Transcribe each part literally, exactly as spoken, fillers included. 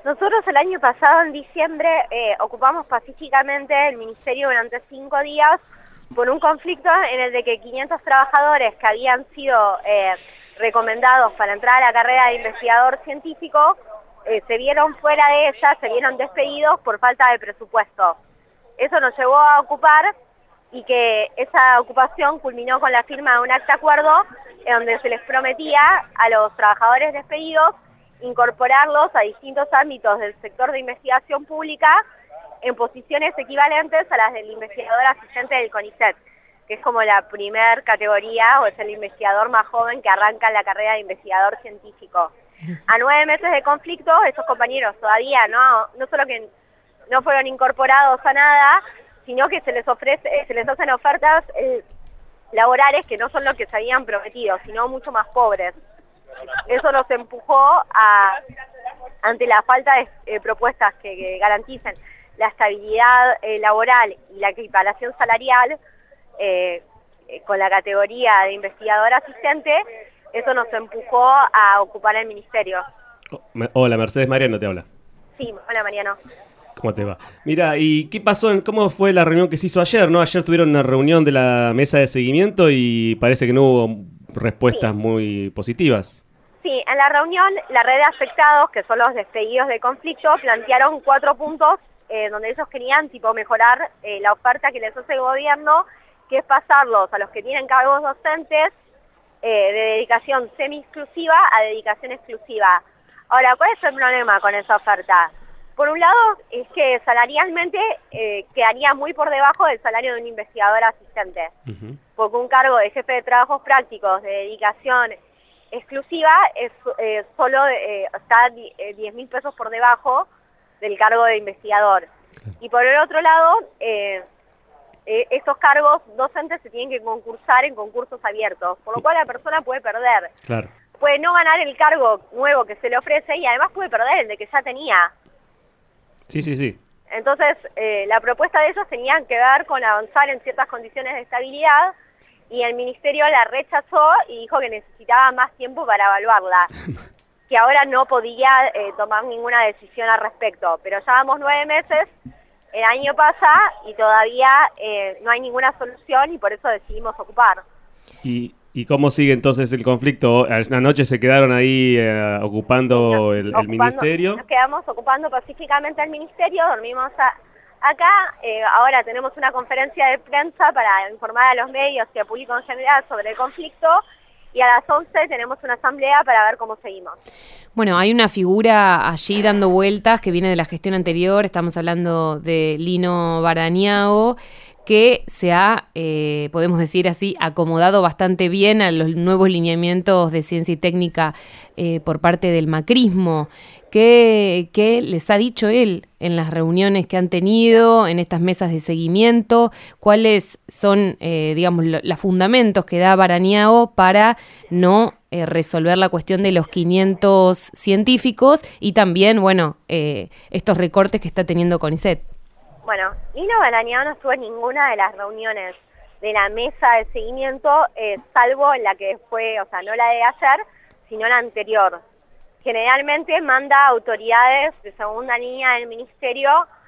Nosotros el año pasado, en diciembre, eh, ocupamos pacíficamente el ministerio durante cinco días por un conflicto en el de que quinientos trabajadores que habían sido eh, recomendados para entrar a la carrera de investigador científico eh, se vieron fuera de ella, se vieron despedidos por falta de presupuesto. Eso nos llevó a ocupar y que esa ocupación culminó con la firma de un acta acuerdo en donde se les prometía a los trabajadores despedidos incorporarlos a distintos ámbitos del sector de investigación pública en posiciones equivalentes a las del investigador asistente del CONICET, que es como la primer categoría o es el investigador más joven que arranca en la carrera de investigador científico. A nueve meses de conflicto, esos compañeros todavía no, no solo que no fueron incorporados a nada, sino que se les ofrece, se les hacen ofertas eh, laborales que no son lo que se habían prometido, sino mucho más pobres. Eso nos empujó a, ante la falta de eh, propuestas que, que garanticen la estabilidad eh, laboral y la equiparación salarial eh, eh, con la categoría de investigador asistente, eso nos empujó a ocupar el ministerio. Hola, Mercedes Mariano te habla. Sí, hola Mariano. ¿Cómo te va? Mira, ¿y qué pasó? ¿Cómo fue la reunión que se hizo ayer? ¿No? Ayer tuvieron una reunión de la mesa de seguimiento y parece que no hubo respuestas sí. muy positivas. Sí, en la reunión la red de afectados, que son los despedidos de conflicto, plantearon cuatro puntos eh, donde ellos querían tipo mejorar eh, la oferta que les hace el gobierno, que es pasarlos a los que tienen cargos docentes eh, de dedicación semi-exclusiva a dedicación exclusiva. Ahora, ¿cuál es el problema con esa oferta? Por un lado, es que salarialmente eh, quedaría muy por debajo del salario de un investigador asistente, uh-huh. porque un cargo de jefe de trabajos prácticos de dedicación exclusiva es eh, solo eh, está diez mil pesos por debajo del cargo de investigador. Y por el otro lado, eh, eh, estos cargos docentes se tienen que concursar en concursos abiertos, por lo cual la persona puede perder. Claro. Puede no ganar el cargo nuevo que se le ofrece y además puede perder el de que ya tenía. Sí, sí, sí. Entonces, eh, la propuesta de ellos tenía que ver con avanzar en ciertas condiciones de estabilidad y el ministerio la rechazó y dijo que necesitaba más tiempo para evaluarla, que ahora no podía eh, tomar ninguna decisión al respecto. Pero ya vamos nueve meses, el año pasa y todavía eh, no hay ninguna solución y por eso decidimos ocupar. ¿Y, y cómo sigue entonces el conflicto? Anoche se quedaron ahí eh, ocupando el, el ministerio. Nos quedamos ocupando pacíficamente el ministerio, dormimos a... Acá eh, ahora tenemos una conferencia de prensa para informar a los medios y al público en general sobre el conflicto y a las once tenemos una asamblea para ver cómo seguimos. Bueno, hay una figura allí dando vueltas que viene de la gestión anterior, estamos hablando de Lino Barañao, que se ha, eh, podemos decir así, acomodado bastante bien a los nuevos lineamientos de ciencia y técnica eh, por parte del macrismo. ¿Qué, ¿Qué les ha dicho él en las reuniones que han tenido, en estas mesas de seguimiento? ¿Cuáles son, eh, digamos, lo, los fundamentos que da Barañao para no eh, resolver la cuestión de los quinientos científicos y también, bueno, eh, estos recortes que está teniendo CONICET? Bueno, Lino Barañao no estuvo en ninguna de las reuniones de la mesa de seguimiento, eh, salvo en la que fue, o sea, no la de ayer, sino la anterior. Generalmente manda autoridades de segunda línea del ministerio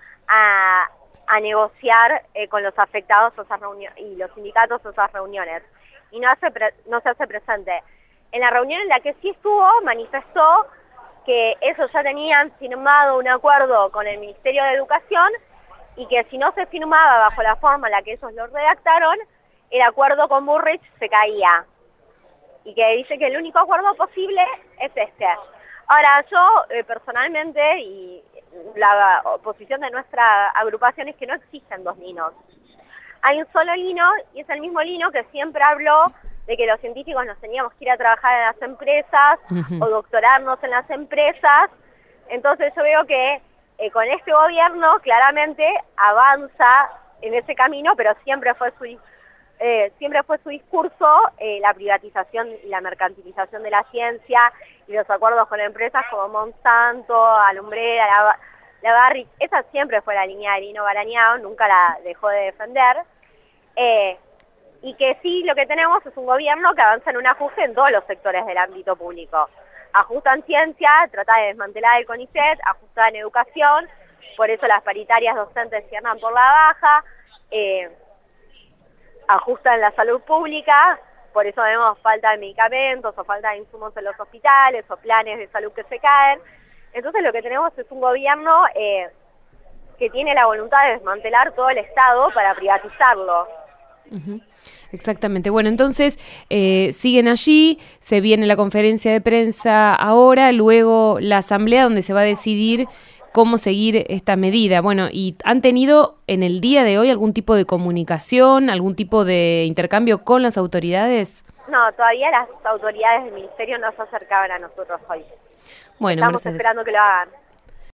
a, a negociar eh, con los afectados a esas reuniones y los sindicatos a esas reuniones. Y no, hace pre, no se hace presente. En la reunión en la que sí estuvo, manifestó que ellos ya tenían firmado un acuerdo con el Ministerio de Educación y que si no se firmaba bajo la forma en la que ellos lo redactaron, el acuerdo con Burrich se caía. Y que dice que el único acuerdo posible es este. Ahora, yo eh, personalmente, y la posición de nuestra agrupación es que no existen dos Linos. Hay un solo Lino, y es el mismo Lino que siempre habló de que los científicos nos teníamos que ir a trabajar en las empresas, uh-huh. o doctorarnos en las empresas. Entonces yo veo que eh, con este gobierno claramente avanza en ese camino, pero siempre fue su... Eh, siempre fue su discurso eh, la privatización y la mercantilización de la ciencia y los acuerdos con empresas como Monsanto, Alumbrera, la, la Barrick. Esa siempre fue la línea de Lino Barañao, nunca la dejó de defender. Eh, y que sí, lo que tenemos es un gobierno que avanza en un ajuste en todos los sectores del ámbito público. ajusta en ciencia, trata de desmantelar el CONICET, ajusta en educación, por eso las paritarias docentes cierran por la baja, eh, ajusta en la salud pública, por eso vemos falta de medicamentos o falta de insumos en los hospitales o planes de salud que se caen. Entonces lo que tenemos es un gobierno eh, que tiene la voluntad de desmantelar todo el Estado para privatizarlo. Uh-huh. Exactamente. Bueno, entonces eh, siguen allí, se viene la conferencia de prensa ahora, luego la asamblea donde se va a decidir cómo seguir esta medida. Bueno, ¿y han tenido en el día de hoy algún tipo de comunicación, algún tipo de intercambio con las autoridades? No, todavía las autoridades del ministerio no se acercaban a nosotros hoy. Bueno, Estamos Mercedes. esperando que lo hagan.